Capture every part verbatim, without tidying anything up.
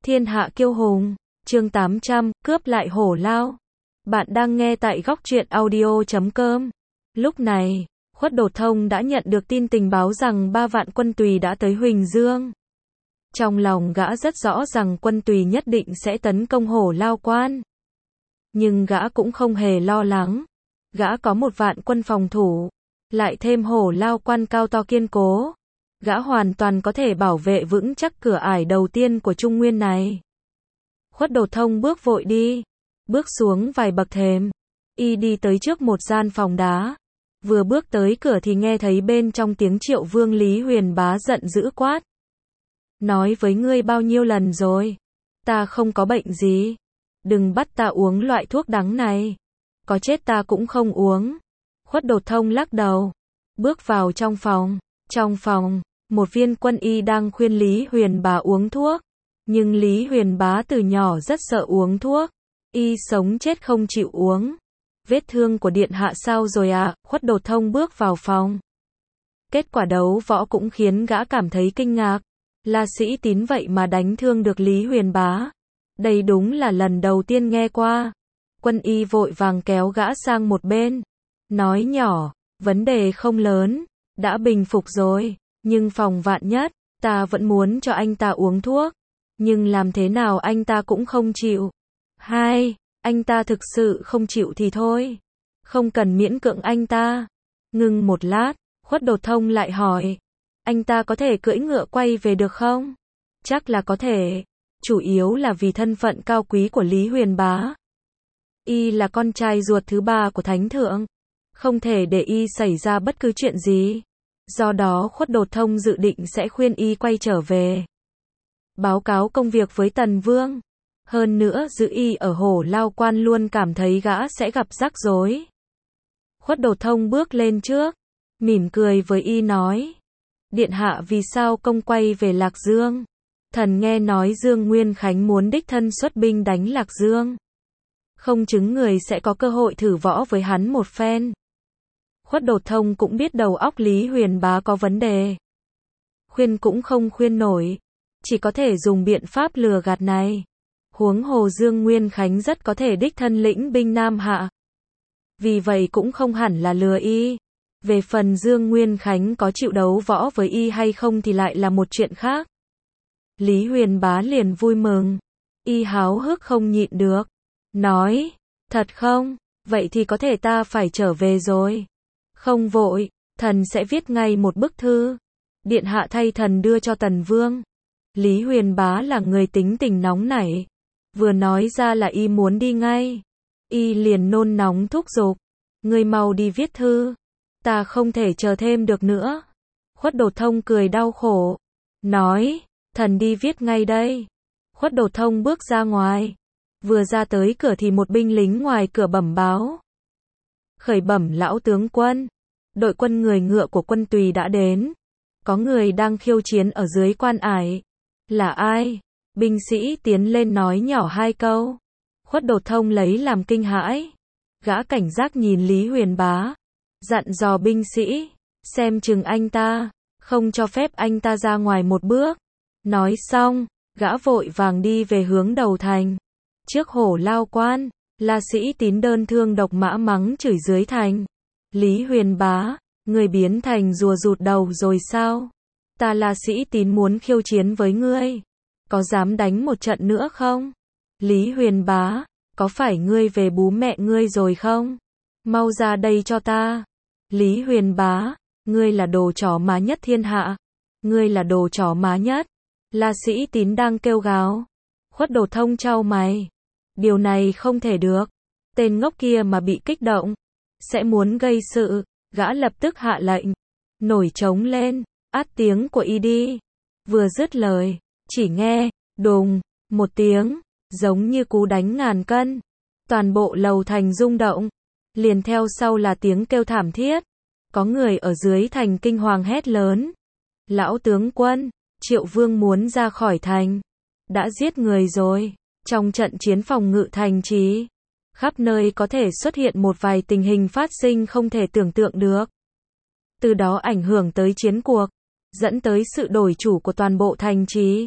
Thiên hạ kiêu hùng, chương tám trăm, cướp lại hổ lao. Bạn đang nghe tại góc truyện audio chấm com. Lúc này, Khuất Đột Thông đã nhận được tin tình báo rằng ba vạn quân Tùy đã tới Huỳnh Dương. Trong lòng gã rất rõ rằng quân Tùy nhất định sẽ tấn công hổ lao quan. Nhưng gã cũng không hề lo lắng. Gã có một vạn quân phòng thủ, lại thêm hổ lao quan cao to kiên cố. Gã hoàn toàn có thể bảo vệ vững chắc cửa ải đầu tiên của Trung Nguyên này. Khuất Đột Thông bước vội đi, bước xuống vài bậc thềm, y đi tới trước một gian phòng đá. Vừa bước tới cửa thì nghe thấy bên trong tiếng Triệu Vương Lý Huyền Bá giận dữ quát. Nói với ngươi bao nhiêu lần rồi, ta không có bệnh gì, đừng bắt ta uống loại thuốc đắng này, có chết ta cũng không uống. Khuất Đột Thông lắc đầu, bước vào trong phòng. Trong phòng, một viên quân y đang khuyên Lý Huyền Bá uống thuốc, nhưng Lý Huyền Bá từ nhỏ rất sợ uống thuốc, y sống chết không chịu uống. Vết thương của điện hạ sao rồi ạ? À? Khuất Đột Thông bước vào phòng. Kết quả đấu võ cũng khiến gã cảm thấy kinh ngạc. La Sĩ Tín vậy mà đánh thương được Lý Huyền Bá. Đây đúng là lần đầu tiên nghe qua. Quân y vội vàng kéo gã sang một bên, nói nhỏ, vấn đề không lớn, đã bình phục rồi, nhưng phòng vạn nhất, ta vẫn muốn cho anh ta uống thuốc, nhưng làm thế nào anh ta cũng không chịu. Hai, anh ta thực sự không chịu thì thôi, không cần miễn cưỡng anh ta. Ngừng một lát, Khuất Đột Thông lại hỏi, anh ta có thể cưỡi ngựa quay về được không? Chắc là có thể, chủ yếu là vì thân phận cao quý của Lý Huyền Bá. Y là con trai ruột thứ ba của Thánh Thượng, không thể để y xảy ra bất cứ chuyện gì. Do đó Khuất Đột Thông dự định sẽ khuyên y quay trở về, báo cáo công việc với Tần Vương. Hơn nữa giữ y ở hổ lao quan luôn cảm thấy gã sẽ gặp rắc rối. Khuất Đột Thông bước lên trước, mỉm cười với y nói, điện hạ vì sao công quay về Lạc Dương? Thần nghe nói Dương Nguyên Khánh muốn đích thân xuất binh đánh Lạc Dương, không chứng người sẽ có cơ hội thử võ với hắn một phen. Khuất Đột Thông cũng biết đầu óc Lý Huyền Bá có vấn đề, khuyên cũng không khuyên nổi, chỉ có thể dùng biện pháp lừa gạt này. Huống hồ Dương Nguyên Khánh rất có thể đích thân lĩnh binh Nam Hạ, vì vậy cũng không hẳn là lừa y. Về phần Dương Nguyên Khánh có chịu đấu võ với y hay không thì lại là một chuyện khác. Lý Huyền Bá liền vui mừng, y háo hức không nhịn được, nói, thật không? Vậy thì có thể ta phải trở về rồi. Không vội, thần sẽ viết ngay một bức thư, điện hạ thay thần đưa cho Tần Vương. Lý Huyền Bá là người tính tình nóng nảy, vừa nói ra là y muốn đi ngay. Y liền nôn nóng thúc giục, ngươi mau đi viết thư, ta không thể chờ thêm được nữa. Khuất Đột Thông cười đau khổ, nói, thần đi viết ngay đây. Khuất Đột Thông bước ra ngoài, vừa ra tới cửa thì một binh lính ngoài cửa bẩm báo. Khởi bẩm lão tướng quân, đội quân người ngựa của quân Tùy đã đến, có người đang khiêu chiến ở dưới quan ải. Là ai? Binh sĩ tiến lên nói nhỏ hai câu. Khuất Đột Thông lấy làm kinh hãi, gã cảnh giác nhìn Lý Huyền Bá, dặn dò binh sĩ, xem chừng anh ta, không cho phép anh ta ra ngoài một bước. Nói xong, gã vội vàng đi về hướng đầu thành. Trước hổ lao quan, La Sĩ Tín đơn thương độc mã mắng chửi dưới thành. Lý Huyền Bá, người biến thành rùa rụt đầu rồi sao? Ta La Sĩ Tín muốn khiêu chiến với ngươi, có dám đánh một trận nữa không? Lý Huyền Bá, có phải ngươi về bú mẹ ngươi rồi không? Mau ra đây cho ta. Lý Huyền Bá, ngươi là đồ chó má nhất thiên hạ, ngươi là đồ chó má nhất. La Sĩ Tín đang kêu gào. Khuất Đột Thông chau mày, điều này không thể được, tên ngốc kia mà bị kích động, sẽ muốn gây sự. Gã lập tức hạ lệnh, nổi trống lên, át tiếng của y đi. Vừa dứt lời, chỉ nghe, đùng, một tiếng, giống như cú đánh ngàn cân. Toàn bộ lầu thành rung động, liền theo sau là tiếng kêu thảm thiết. Có người ở dưới thành kinh hoàng hét lớn, lão tướng quân, Triệu Vương muốn ra khỏi thành, đã giết người rồi. Trong trận chiến phòng ngự thành trì, khắp nơi có thể xuất hiện một vài tình hình phát sinh không thể tưởng tượng được, từ đó ảnh hưởng tới chiến cuộc, dẫn tới sự đổi chủ của toàn bộ thành trì.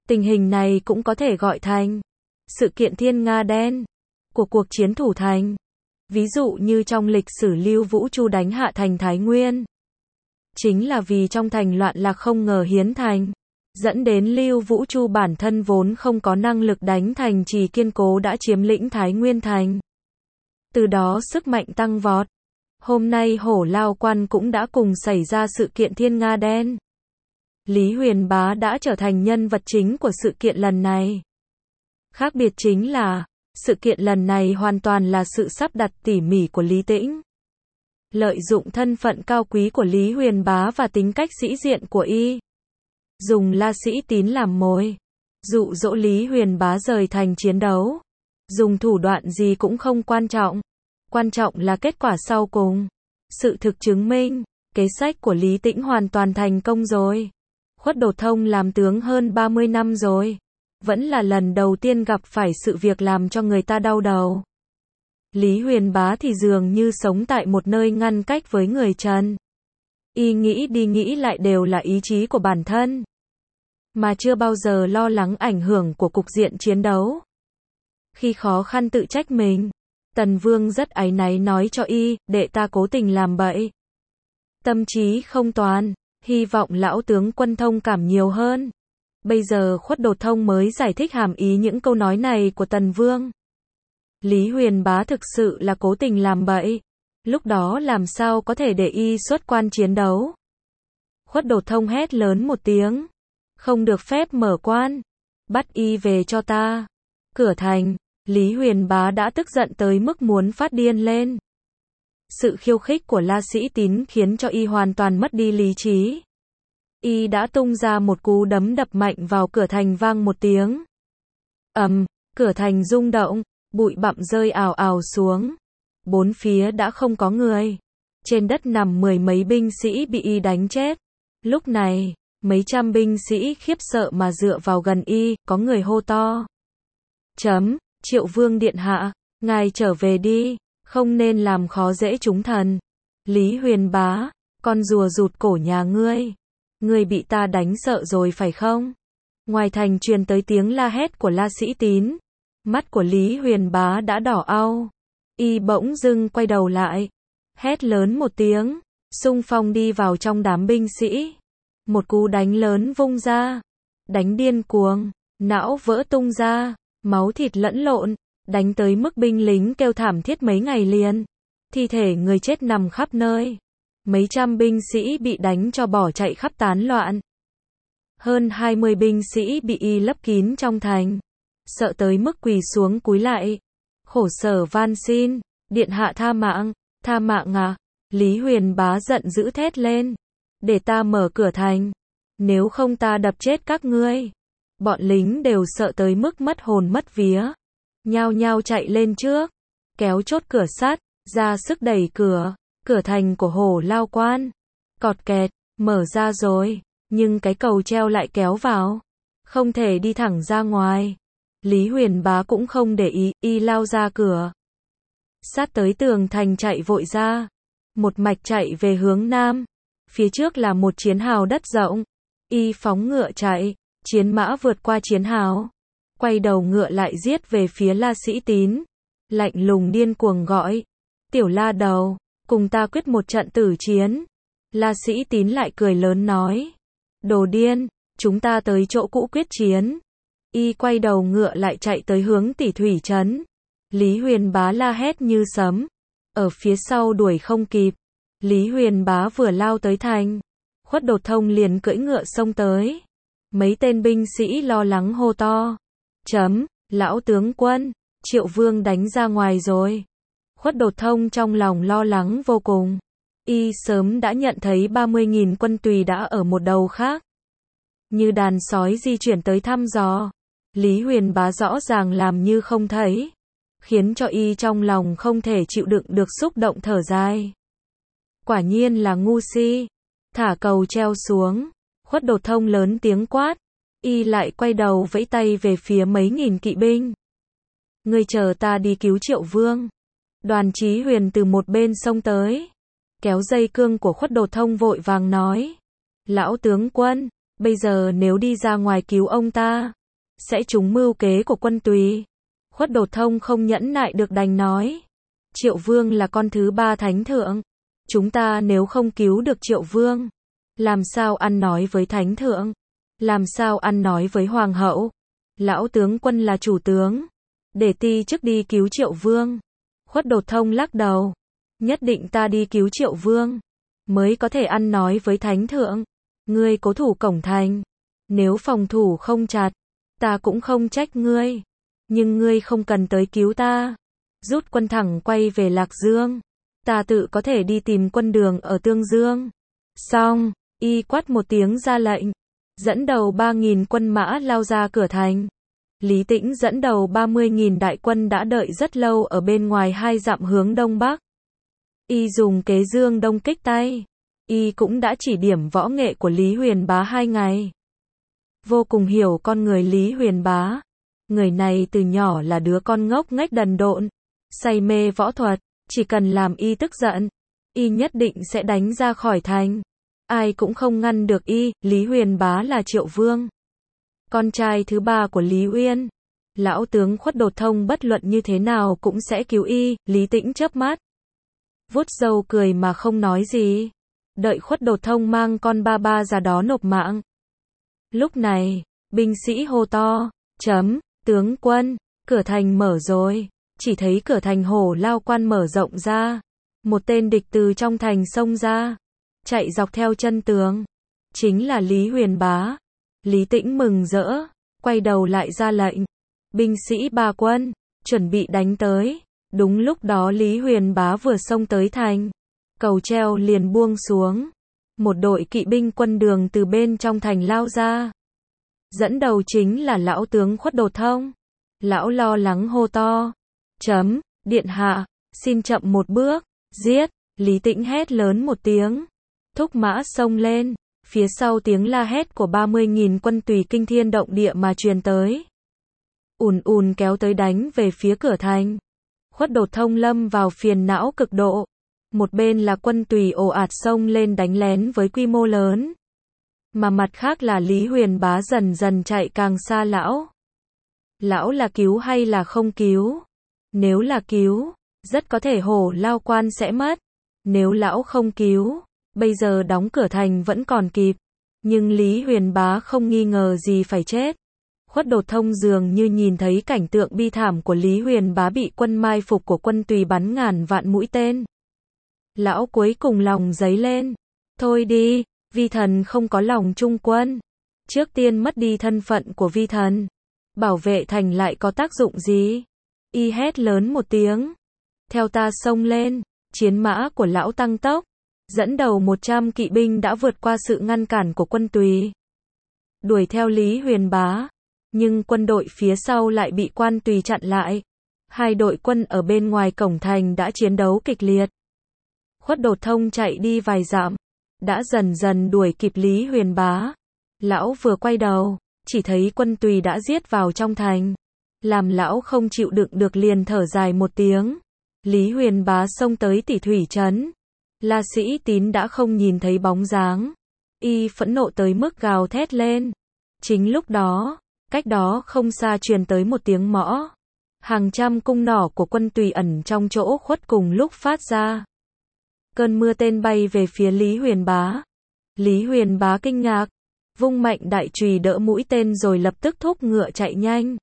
Tình hình này cũng có thể gọi thành sự kiện thiên nga đen của cuộc chiến thủ thành. Ví dụ như trong lịch sử Lưu Vũ Chu đánh hạ thành Thái Nguyên. Chính là vì trong thành loạn lạc không ngờ hiến thành, dẫn đến Lưu Vũ Chu bản thân vốn không có năng lực đánh thành trì kiên cố đã chiếm lĩnh Thái Nguyên thành. Từ đó sức mạnh tăng vọt. Hôm nay Hổ Lao Quan cũng đã cùng xảy ra sự kiện thiên nga đen. Lý Huyền Bá đã trở thành nhân vật chính của sự kiện lần này. Khác biệt chính là, sự kiện lần này hoàn toàn là sự sắp đặt tỉ mỉ của Lý Tĩnh. Lợi dụng thân phận cao quý của Lý Huyền Bá và tính cách sĩ diện của y. Dùng La Sĩ Tín làm mồi. Dụ dỗ Lý Huyền Bá rời thành chiến đấu. Dùng thủ đoạn gì cũng không quan trọng. Quan trọng là kết quả sau cùng. Sự thực chứng minh, kế sách của Lý Tĩnh hoàn toàn thành công rồi. Khuất Đột Thông làm tướng hơn ba mươi năm rồi. Vẫn là lần đầu tiên gặp phải sự việc làm cho người ta đau đầu. Lý Huyền Bá thì dường như sống tại một nơi ngăn cách với người Trần. Y nghĩ đi nghĩ lại đều là ý chí của bản thân. Mà chưa bao giờ lo lắng ảnh hưởng của cục diện chiến đấu. Khi khó khăn tự trách mình, Tần Vương rất áy náy nói cho y, đệ ta cố tình làm bậy. Tâm trí không toàn, hy vọng lão tướng quân thông cảm nhiều hơn. Bây giờ Khuất Đột Thông mới giải thích hàm ý những câu nói này của Tần Vương. Lý Huyền Bá thực sự là cố tình làm bậy. Lúc đó làm sao có thể để y xuất quan chiến đấu. Khuất Đột Thông hét lớn một tiếng. Không được phép mở quan. Bắt y về cho ta. Cửa thành, Lý Huyền Bá đã tức giận tới mức muốn phát điên lên. Sự khiêu khích của La Sĩ Tín khiến cho y hoàn toàn mất đi lý trí. Y đã tung ra một cú đấm đập mạnh vào cửa thành vang một tiếng. Ầm, cửa thành rung động, bụi bặm rơi ào ào xuống. Bốn phía đã không có người. Trên đất nằm mười mấy binh sĩ bị y đánh chết. Lúc này, mấy trăm binh sĩ khiếp sợ mà dựa vào gần y, có người hô to. Chấm, Triệu Vương điện hạ, ngài trở về đi, không nên làm khó dễ chúng thần. Lý Huyền Bá, con rùa rụt cổ nhà ngươi. Ngươi bị ta đánh sợ rồi phải không? Ngoài thành truyền tới tiếng la hét của La Sĩ Tín. Mắt của Lý Huyền Bá đã đỏ au. Y bỗng dưng quay đầu lại. Hét lớn một tiếng. Xung phong đi vào trong đám binh sĩ. Một cú đánh lớn vung ra. Đánh điên cuồng. Não vỡ tung ra. Máu thịt lẫn lộn. Đánh tới mức binh lính kêu thảm thiết mấy ngày liền. Thi thể người chết nằm khắp nơi. Mấy trăm binh sĩ bị đánh cho bỏ chạy khắp tán loạn. Hơn hai mươi binh sĩ bị y lấp kín trong thành. Sợ tới mức quỳ xuống cúi lại. Khổ sở van xin, điện hạ tha mạng, tha mạng à. Lý Huyền Bá giận dữ thét lên. Để ta mở cửa thành. Nếu không ta đập chết các ngươi. Bọn lính đều sợ tới mức mất hồn mất vía. Nhao nhao chạy lên trước. Kéo chốt cửa sắt, ra sức đẩy cửa. Cửa thành của Hổ Lao Quan. Cọt kẹt, mở ra rồi. Nhưng cái cầu treo lại kéo vào. Không thể đi thẳng ra ngoài. Lý Huyền Bá cũng không để ý, y lao ra cửa. Sát tới tường thành chạy vội ra. Một mạch chạy về hướng nam. Phía trước là một chiến hào đất rộng. Y phóng ngựa chạy. Chiến mã vượt qua chiến hào. Quay đầu ngựa lại giết về phía La Sĩ Tín. Lạnh lùng điên cuồng gọi. Tiểu La Đầu, cùng ta quyết một trận tử chiến. La Sĩ Tín lại cười lớn nói. Đồ điên, chúng ta tới chỗ cũ quyết chiến. Y quay đầu ngựa lại chạy tới hướng Tỷ Thủy trấn. Lý Huyền Bá la hét như sấm. Ở phía sau đuổi không kịp. Lý Huyền Bá vừa lao tới thành. Khuất Đột Thông liền cưỡi ngựa xông tới. Mấy tên binh sĩ lo lắng hô to. Chấm, lão tướng quân, Triệu Vương đánh ra ngoài rồi. Khuất Đột Thông trong lòng lo lắng vô cùng. Y sớm đã nhận thấy ba mươi nghìn quân tùy đã ở một đầu khác. Như đàn sói di chuyển tới thăm dò. Lý Huyền Bá rõ ràng làm như không thấy. Khiến cho y trong lòng không thể chịu đựng được xúc động thở dài. Quả nhiên là ngu si. Thả cầu treo xuống. Khuất Đột Thông lớn tiếng quát. Y lại quay đầu vẫy tay về phía mấy nghìn kỵ binh. Ngươi chờ ta đi cứu Triệu Vương. Đoàn Chí Huyền từ một bên xông tới. Kéo dây cương của Khuất Đột Thông vội vàng nói. Lão tướng quân, Bây giờ nếu đi ra ngoài cứu ông ta, sẽ trúng mưu kế của quân Tùy. Khuất Đột Thông không nhẫn nại được đành nói. Triệu Vương là con thứ ba thánh thượng. Chúng ta nếu không cứu được Triệu Vương, làm sao ăn nói với thánh thượng? Làm sao ăn nói với hoàng hậu? Lão tướng quân là chủ tướng, để ti chức đi cứu Triệu Vương. Khuất Đột Thông lắc đầu. Nhất định ta đi cứu Triệu Vương, mới có thể ăn nói với thánh thượng. Ngươi cố thủ cổng thành. Nếu phòng thủ không chặt, ta cũng không trách ngươi. Nhưng ngươi không cần tới cứu ta. Rút quân thẳng quay về Lạc Dương. Ta tự có thể đi tìm quân Đường ở Tương Dương. Xong, y quát một tiếng ra lệnh. Dẫn đầu ba nghìn quân mã lao ra cửa thành. Lý Tĩnh dẫn đầu ba mươi nghìn đại quân đã đợi rất lâu ở bên ngoài hai dặm hướng đông bắc. Y dùng kế dương đông kích tây. Y cũng đã chỉ điểm võ nghệ của Lý Huyền Bá hai ngày. Vô cùng hiểu con người Lý Huyền Bá. Người này từ nhỏ là đứa con ngốc nghếch đần độn, say mê võ thuật, chỉ cần làm y tức giận, y nhất định sẽ đánh ra khỏi thành. Ai cũng không ngăn được y. Lý Huyền Bá là Triệu Vương, con trai thứ ba của Lý Uyên. Lão tướng Khuất Đột Thông bất luận như thế nào cũng sẽ cứu y. Lý Tĩnh chớp mắt, vuốt râu cười mà không nói gì. Đợi Khuất Đột Thông mang con ba ba ra đó nộp mạng. Lúc này, binh sĩ hô to, chấm, tướng quân, cửa thành mở rồi. Chỉ thấy cửa thành Hổ Lao Quan mở rộng ra. Một tên địch từ trong thành xông ra, chạy dọc theo chân tường. Chính là Lý Huyền Bá. Lý Tĩnh mừng rỡ, quay đầu lại ra lệnh. Binh sĩ ba quân, chuẩn bị đánh tới. Đúng lúc đó Lý Huyền Bá vừa xông tới thành. Cầu treo liền buông xuống. Một đội kỵ binh quân Đường từ bên trong thành lao ra. Dẫn đầu chính là lão tướng Khuất Đột Thông. Lão lo lắng hô to. Chấm, điện hạ, xin chậm một bước, giết. Lý Tĩnh hét lớn một tiếng. Thúc mã xông lên. Phía sau tiếng la hét của ba mươi nghìn quân Tùy kinh thiên động địa mà truyền tới. Ùn ùn kéo tới đánh về phía cửa thành. Khuất Đột Thông lâm vào phiền não cực độ. Một bên là quân Tùy ồ ạt xông lên đánh lén với quy mô lớn. Mà mặt khác là Lý Huyền Bá dần dần chạy càng xa lão. Lão là cứu hay là không cứu? Nếu là cứu, rất có thể Hổ Lao Quan sẽ mất. Nếu lão không cứu, bây giờ đóng cửa thành vẫn còn kịp. Nhưng Lý Huyền Bá không nghi ngờ gì phải chết. Khuất Đột Thông dường như nhìn thấy cảnh tượng bi thảm của Lý Huyền Bá bị quân mai phục của quân Tùy bắn ngàn vạn mũi tên. Lão cuối cùng lòng dấy lên. Thôi đi, vi thần không có lòng trung quân. Trước tiên mất đi thân phận của vi thần, bảo vệ thành lại có tác dụng gì? Y hét lớn một tiếng. Theo ta xông lên. Chiến mã của lão tăng tốc. Dẫn đầu một trăm kỵ binh đã vượt qua sự ngăn cản của quân Tùy. Đuổi theo Lý Huyền Bá. Nhưng quân đội phía sau lại bị quan Tùy chặn lại. Hai đội quân ở bên ngoài cổng thành đã chiến đấu kịch liệt. Khuất Đột Thông chạy đi vài dặm, đã dần dần đuổi kịp Lý Huyền Bá. Lão vừa quay đầu, chỉ thấy quân Tùy đã giết vào trong thành. Làm lão không chịu đựng được liền thở dài một tiếng. Lý Huyền Bá xông tới Tỷ Thủy trấn. La Sĩ Tín đã không nhìn thấy bóng dáng. Y phẫn nộ tới mức gào thét lên. Chính lúc đó, cách đó không xa truyền tới một tiếng mõ. Hàng trăm cung nỏ của quân Tùy ẩn trong chỗ khuất cùng lúc phát ra. Cơn mưa tên bay về phía Lý Huyền Bá. Lý Huyền Bá kinh ngạc, vung mạnh đại chùy đỡ mũi tên rồi lập tức thúc ngựa chạy nhanh.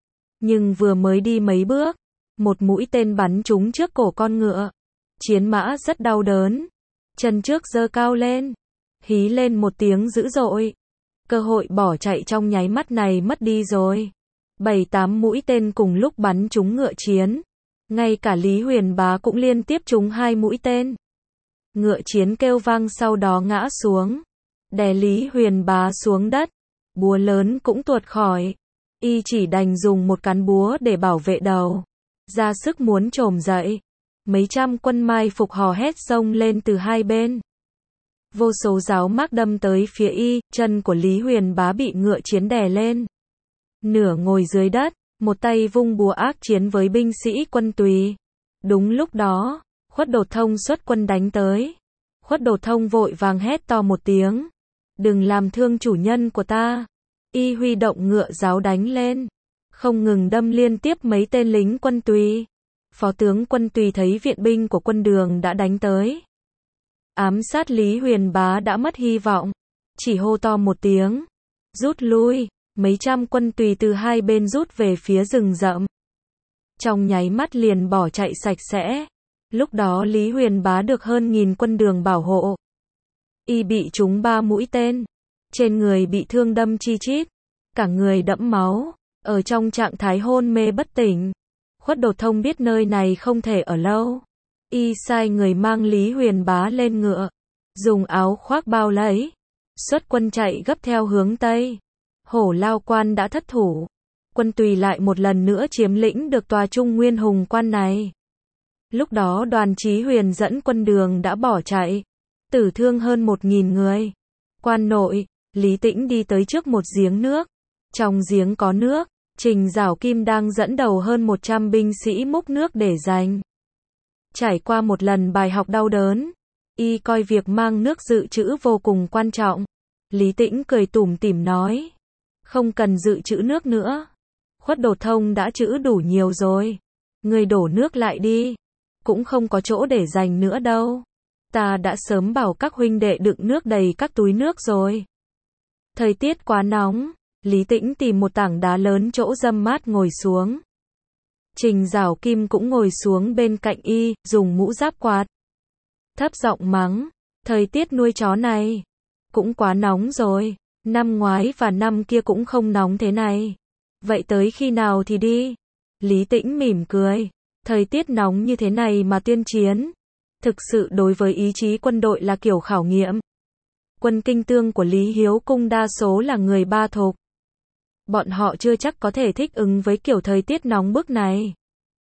Nhưng vừa mới đi mấy bước, một mũi tên bắn trúng trước cổ con ngựa. Chiến mã rất đau đớn, chân trước giơ cao lên, hí lên một tiếng dữ dội. Cơ hội bỏ chạy trong nháy mắt này mất đi rồi. Bảy tám mũi tên cùng lúc bắn trúng ngựa chiến. Ngay cả Lý Huyền Bá cũng liên tiếp trúng hai mũi tên. Ngựa chiến kêu vang sau đó ngã xuống, đè Lý Huyền Bá xuống đất. Búa lớn cũng tuột khỏi. Y chỉ đành dùng một cán búa để bảo vệ đầu, ra sức muốn trồm dậy. Mấy trăm quân mai phục hò hét xông lên từ hai bên. Vô số giáo mác đâm tới phía y, chân của Lý Huyền Bá bị ngựa chiến đè lên. Nửa ngồi dưới đất, một tay vung búa ác chiến với binh sĩ quân Tùy. Đúng lúc đó, Khuất Đột Thông xuất quân đánh tới. Khuất Đột Thông vội vàng hét to một tiếng. đừng làm thương chủ nhân của ta. Y huy động ngựa giáo đánh lên, không ngừng đâm liên tiếp mấy tên lính quân Tùy. Phó tướng quân Tùy thấy viện binh của quân Đường đã đánh tới, ám sát Lý Huyền Bá đã mất hy vọng, chỉ hô to một tiếng, rút lui. Mấy trăm quân Tùy từ hai bên rút về phía rừng rậm, trong nháy mắt liền bỏ chạy sạch sẽ. Lúc đó Lý Huyền Bá được hơn nghìn quân Đường bảo hộ. Y bị trúng ba mũi tên, trên người bị thương đâm chi chít, cả người đẫm máu, ở trong trạng thái hôn mê bất tỉnh. Khuất Đột Thông biết nơi này không thể ở lâu. Y sai người mang Lý Huyền Bá lên ngựa, dùng áo khoác bao lấy, xuất quân chạy gấp theo hướng Tây. Hổ Lao Quan đã thất thủ, quân Tùy lại một lần nữa chiếm lĩnh được tòa Trung Nguyên Hùng Quan này. Lúc đó Đoàn Chí Huyền dẫn quân Đường đã bỏ chạy, tử thương hơn một nghìn người. Quan nội, Lý Tĩnh đi tới trước một giếng nước. Trong giếng có nước, Trình Giảo Kim đang dẫn đầu hơn một trăm binh sĩ múc nước để dành. Trải qua một lần bài học đau đớn, y coi việc mang nước dự trữ vô cùng quan trọng. Lý Tĩnh cười tủm tỉm nói, không cần dự trữ nước nữa. Khuất Đột Thông đã trữ đủ nhiều rồi. Người đổ nước lại đi, cũng không có chỗ để dành nữa đâu. Ta đã sớm bảo các huynh đệ đựng nước đầy các túi nước rồi. Thời tiết quá nóng, Lý Tĩnh tìm một tảng đá lớn chỗ râm mát ngồi xuống. Trình Giảo Kim cũng ngồi xuống bên cạnh y, dùng mũ giáp quạt. Thấp giọng mắng, thời tiết nuôi chó này cũng quá nóng rồi, năm ngoái và năm kia cũng không nóng thế này. Vậy tới khi nào thì đi? Lý Tĩnh mỉm cười, thời tiết nóng như thế này mà tuyên chiến, thực sự đối với ý chí quân đội là kiểu khảo nghiệm. Quân kinh tương của Lý Hiếu Cung đa số là người Ba Thục. Bọn họ chưa chắc có thể thích ứng với kiểu thời tiết nóng bức này.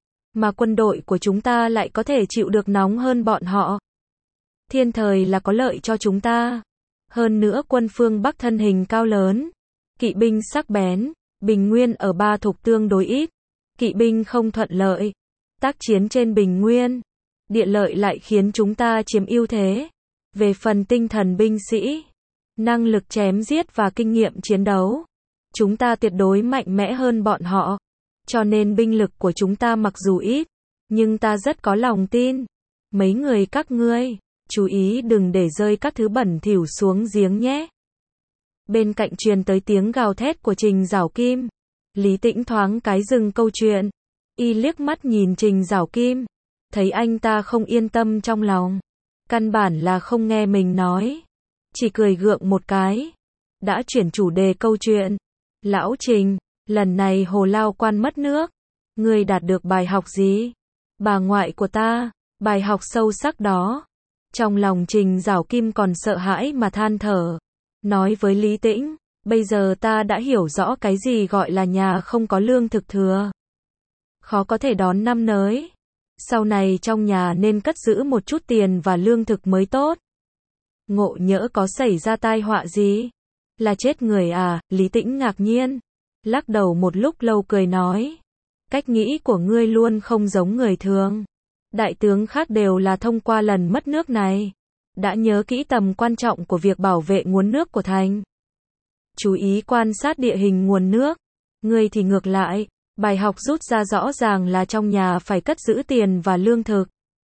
Mà quân đội của chúng ta lại có thể chịu được nóng hơn bọn họ. Thiên thời là có lợi cho chúng ta. Hơn nữa quân phương Bắc thân hình cao lớn, kỵ binh sắc bén, Bình Nguyên ở Ba Thục tương đối ít, kỵ binh không thuận lợi. Tác chiến trên Bình Nguyên, địa lợi lại khiến chúng ta chiếm ưu thế. Về phần tinh thần binh sĩ, năng lực chém giết và kinh nghiệm chiến đấu, chúng ta tuyệt đối mạnh mẽ hơn bọn họ. Cho nên binh lực của chúng ta mặc dù ít, nhưng ta rất có lòng tin. Mấy người các ngươi, chú ý đừng để rơi các thứ bẩn thỉu xuống giếng nhé. Bên cạnh truyền tới tiếng gào thét của Trình Giảo Kim. Lý Tĩnh thoáng cái dừng câu chuyện. Y liếc mắt nhìn Trình Giảo Kim, thấy anh ta không yên tâm trong lòng. Căn bản là không nghe mình nói, chỉ cười gượng một cái. Đã chuyển chủ đề câu chuyện. Lão Trình, lần này Hồ Lao Quan mất nước, ngươi đạt được bài học gì? Bà ngoại của ta, bài học sâu sắc đó. Trong lòng Trình Giảo Kim còn sợ hãi mà than thở. Nói với Lý Tĩnh, bây giờ ta đã hiểu rõ cái gì gọi là nhà không có lương thực thừa. Khó có thể đón năm nới. Sau này trong nhà nên cất giữ một chút tiền và lương thực mới tốt. Ngộ nhỡ có xảy ra tai họa gì? Là chết người à? Lý Tĩnh ngạc nhiên, lắc đầu một lúc lâu cười nói. Cách nghĩ của ngươi luôn không giống người thường. Đại tướng khác đều là thông qua lần mất nước này, đã nhớ kỹ tầm quan trọng của việc bảo vệ nguồn nước của thành. Chú ý quan sát địa hình nguồn nước. Ngươi thì ngược lại, bài học rút ra rõ ràng là trong nhà phải cất giữ tiền và lương thực.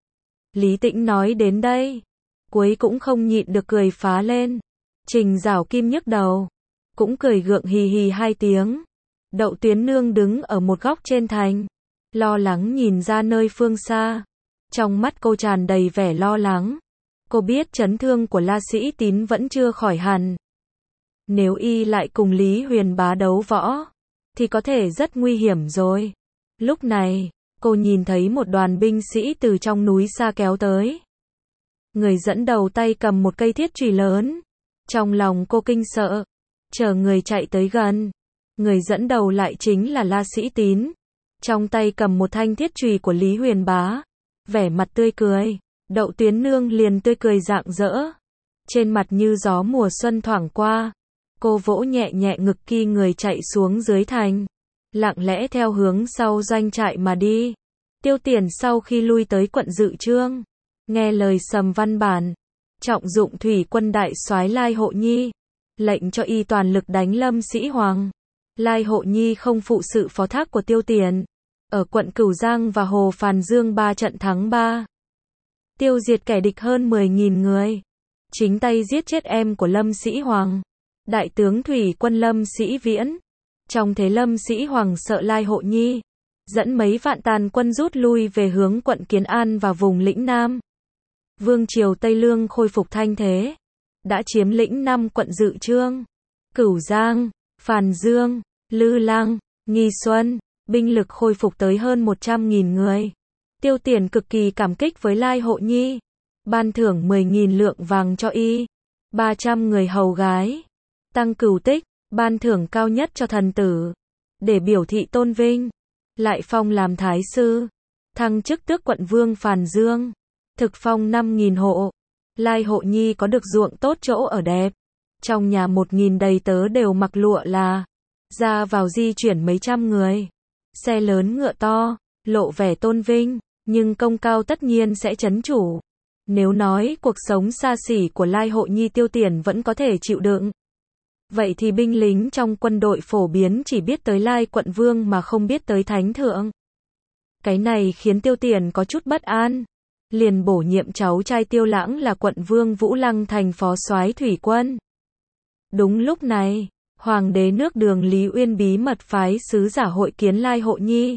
Lý Tĩnh nói đến đây, cuối cũng không nhịn được cười phá lên. Trình Giảo Kim nhức đầu, cũng cười gượng hì hì hai tiếng. Đậu Tuyến Nương đứng ở một góc trên thành, lo lắng nhìn ra nơi phương xa. Trong mắt cô tràn đầy vẻ lo lắng. Cô biết chấn thương của La Sĩ Tín vẫn chưa khỏi hẳn. Nếu y lại cùng Lý Huyền Bá đấu võ, thì có thể rất nguy hiểm rồi. Lúc này, cô nhìn thấy một đoàn binh sĩ từ trong núi xa kéo tới. Người dẫn đầu tay cầm một cây thiết chùy lớn. Trong lòng cô kinh sợ, chờ người chạy tới gần. Người dẫn đầu lại chính là La Sĩ Tín. Trong tay cầm một thanh thiết chùy của Lý Huyền Bá. Vẻ mặt tươi cười. Đậu Tuyến Nương liền tươi cười rạng rỡ. Trên mặt như gió mùa xuân thoảng qua. Cô vỗ nhẹ nhẹ ngực khi người chạy xuống dưới thành. Lặng lẽ theo hướng sau doanh trại mà đi. Tiêu Tiền sau khi lui tới quận Dự Trương, nghe lời Sầm Văn Bản, trọng dụng thủy quân đại soái Lai Hộ Nhi, lệnh cho y toàn lực đánh Lâm Sĩ Hoàng. Lai Hộ Nhi không phụ sự phó thác của Tiêu Tiền. Ở quận Cửu Giang và Hồ Phàn Dương ba trận thắng ba. Tiêu diệt kẻ địch hơn mười nghìn người. Chính tay giết chết em của Lâm Sĩ Hoàng. Đại tướng thủy quân Lâm Sĩ Viễn. Trong thế Lâm Sĩ Hoàng sợ Lai Hộ Nhi, dẫn mấy vạn tàn quân rút lui về hướng quận Kiến An và vùng lĩnh Nam. Vương triều Tây Lương khôi phục thanh thế, đã chiếm lĩnh năm quận Dự Trương, Cửu Giang, Phàn Dương, Lư Lăng, Nghi Xuân, binh lực khôi phục tới hơn một trăm nghìn người. Tiêu Tiền cực kỳ cảm kích với Lai Hộ Nhi, ban thưởng mười nghìn lượng vàng cho y, ba trăm người hầu gái, tăng cửu tích, ban thưởng cao nhất cho thần tử, để biểu thị tôn vinh, lại phong làm thái sư, thăng chức tước quận vương Phàn Dương, thực phong năm nghìn hộ. Lai Hộ Nhi có được ruộng tốt chỗ ở đẹp, trong nhà một nghìn đầy tớ đều mặc lụa là, ra vào di chuyển mấy trăm người, xe lớn ngựa to, lộ vẻ tôn vinh, nhưng công cao tất nhiên sẽ chấn chủ. Nếu nói cuộc sống xa xỉ của Lai Hộ Nhi Tiêu Tiền vẫn có thể chịu đựng, vậy thì binh lính trong quân đội phổ biến chỉ biết tới Lai quận vương mà không biết tới thánh thượng. Cái này khiến Tiêu Tiền có chút bất an, liền bổ nhiệm cháu trai Tiêu Lãng là quận vương Vũ Lăng thành phó soái thủy quân. Đúng lúc này, hoàng đế nước Đường Lý Uyên bí mật phái sứ giả hội kiến Lai Hộ Nhi.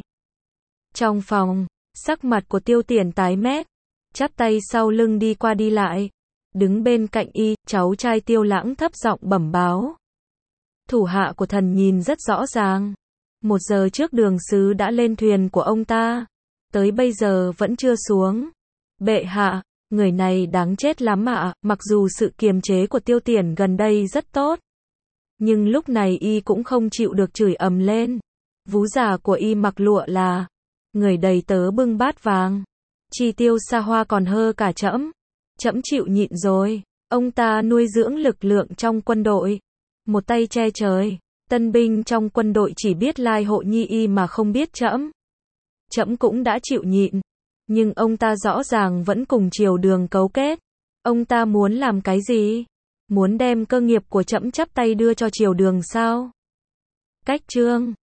Trong phòng, sắc mặt của Tiêu Tiền tái mét, chắp tay sau lưng đi qua đi lại. Đứng bên cạnh y, cháu trai Tiêu Lãng thấp giọng bẩm báo. Thủ hạ của thần nhìn rất rõ ràng. Một giờ trước đường sứ đã lên thuyền của ông ta, tới bây giờ vẫn chưa xuống. Bệ hạ, người này đáng chết lắm ạ. Mặc dù sự kiềm chế của Tiêu Tiền gần đây rất tốt, nhưng lúc này y cũng không chịu được chửi ầm lên. Vú già của y mặc lụa là, người đầy tớ bưng bát vàng, chi tiêu xa hoa còn hơ cả trẫm. Trẫm chịu nhịn rồi. Ông ta nuôi dưỡng lực lượng trong quân đội, một tay che trời. Tân binh trong quân đội chỉ biết Lai Hộ Nhi y mà không biết trẫm. Trẫm cũng đã chịu nhịn, nhưng ông ta rõ ràng vẫn cùng triều Đường cấu kết. Ông ta muốn làm cái gì? Muốn đem cơ nghiệp của trẫm chắp tay đưa cho triều Đường sao? Cách chương